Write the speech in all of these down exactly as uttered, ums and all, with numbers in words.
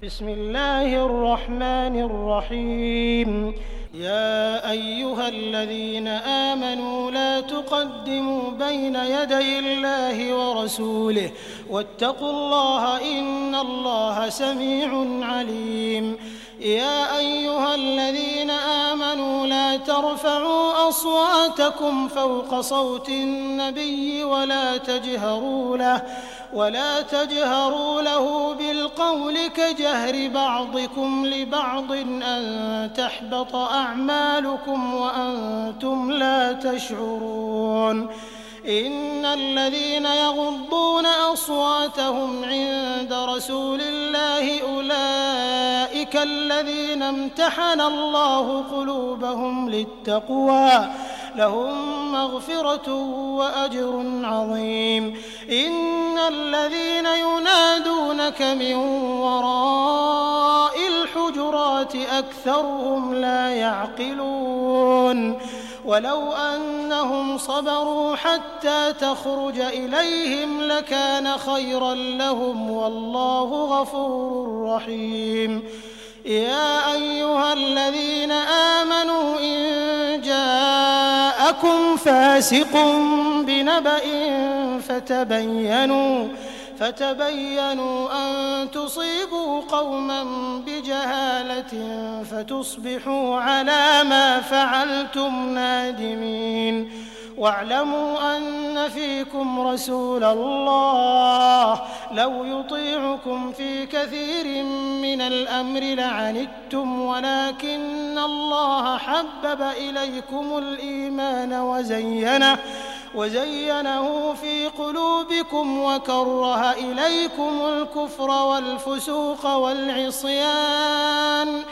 بسم الله الرحمن الرحيم. يا أيها الذين آمنوا لا تقدموا بين يدي الله ورسوله واتقوا الله إن الله سميع عليم. يا أيها الذين آمنوا لا ترفعوا أصواتكم فوق صوت النبي ولا تجهروا له ولا تجهروا له بالقول كجهر بعضكم لبعض أن تحبط أعمالكم وأنتم لا تشعرون. إن الذين يغضون أصواتهم عند رسول الله أولئك الذين امتحن الله قلوبهم للتقوى لهم مغفرة وأجر عظيم. إن الذين ينادونك من وراء الحجرات أكثرهم لا يعقلون. ولو أنهم صبروا حتى تخرج إليهم لكان خيرا لهم والله غفور رحيم. يا أيها الذين آمنوا إن جاءكم فاسق بنبأ فتبينوا فتبينوا أن تصيبوا قوما بجهالة فتصبحوا على ما فعلتم نادمين. واعلموا أن فيكم رسول الله لو يطيعكم في كثير من الأمر لعنتم ولكن الله حبب إليكم الإيمان وزينه وزينه في قلوبكم وكره إليكم الكفر والفسوق والعصيان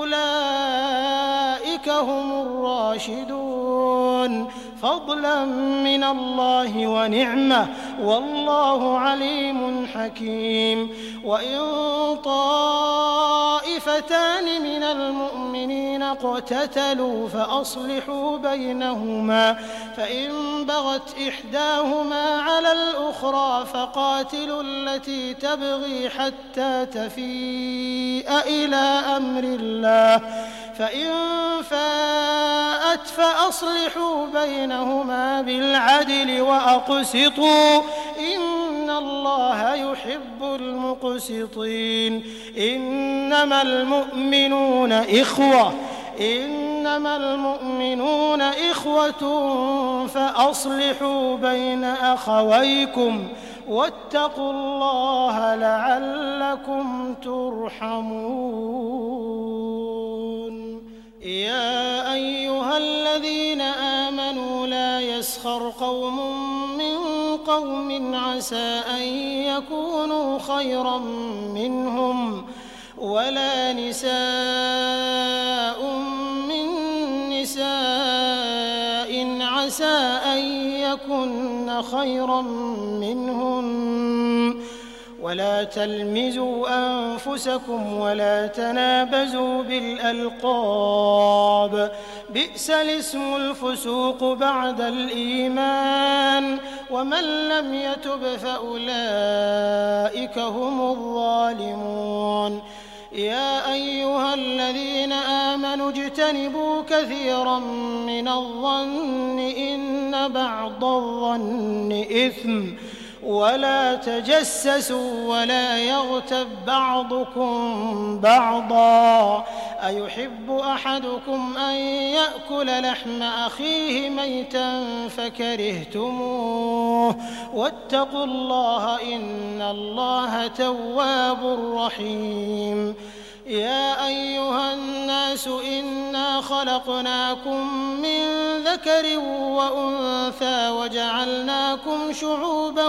أولئك هم الراشدون فضلا من الله ونعمة والله عليم حكيم. وإن طائفتان من المؤمنين اقتتلوا فأصلحوا بينهما فإن بغت إحداهما على الأخرى فقاتلوا التي تبغي حتى تفيء إلى أمر الله فإن فاءت فأصلحوا بينهما بالعدل وأقسطوا إن الله يحب المقسطين. إنما المؤمنون إخوة إنما المؤمنون إخوة فأصلحوا بين أخويكم واتقوا الله لعلكم ترحمون. يا أيها الذين آمنوا لا يسخر قوم من قوم عسى أن يكونوا خيرا منهم ولا نساء من نساء عسى أن يكن خيرا منهن ولا تلمزوا أنفسكم ولا تنابزوا بالألقاب بئس الاسم الفسوق بعد الإيمان ومن لم يتب فأولئك هم الظالمون. يا أيها الذين آمنوا اجتنبوا كثيرا من الظن إن بعض الظن إثم ولا تجسسوا ولا يغتب بعضكم بعضا أيحب أحدكم أن يأكل لحم أخيه ميتا فكرهتموه واتقوا الله إن الله تواب رحيم. يا أيها الناس إنا خلقناكم من ذكر وأنثى وجعلناكم شعوبا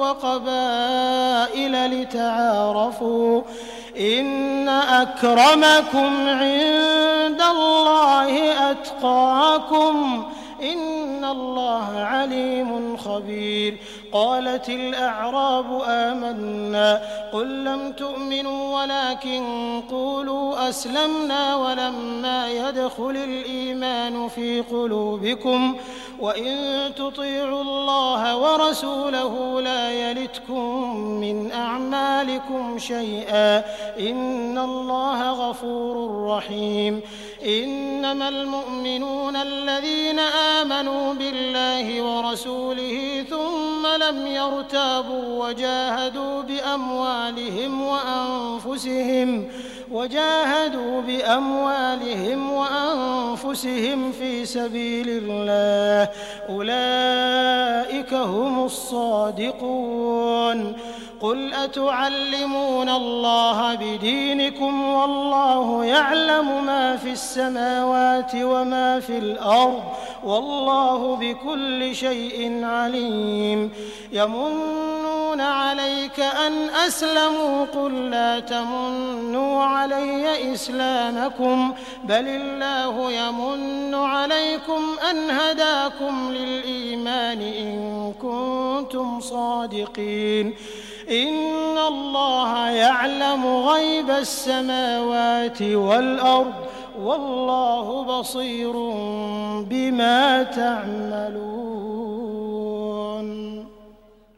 وقبائل لتعارفوا إن أكرمكم عند الله أتقاكم إن الله عليم خبير. قالت الأعراب آمنا قل لم تؤمنوا ولكن قولوا أسلمنا ولما يدخل الإيمان في قلوبكم وإن تطيعوا الله ورسوله لا يلتكم من أعمالكم شيئا إن الله غفور رحيم إنما المؤمنون الذين آمنوا بالله ورسوله ثم لم يرتابوا وجاهدوا بأموالهم وأنفسهم وجاهدوا بأموالهم وأنفسهم في سبيل الله أولئك هم الصادقون قل أتعلمون الله بدينكم والله يعلم ما في السماوات وما في الأرض والله بكل شيء عليم يمنون عليك أن أسلموا قل لا تمنوا علي إسلامكم بل الله يمن عليكم أن هداكم للإيمان إن كنتم صادقين إن الله يعلم غيب السماوات والأرض والله بصير بما تعملون